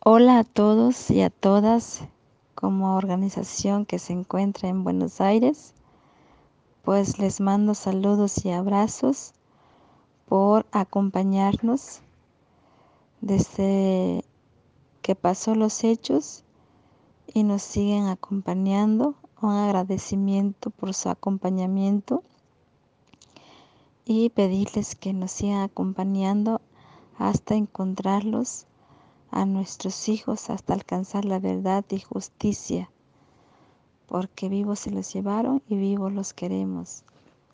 Hola a todos y a todas, como organización que se encuentra en Buenos Aires, pues les mando saludos y abrazos por acompañarnos desde que pasó los hechos y nos siguen acompañando. Un agradecimiento por su acompañamiento y pedirles que nos sigan acompañando hasta encontrarlos a nuestros hijos, hasta alcanzar la verdad y justicia, porque vivos se los llevaron y vivos los queremos.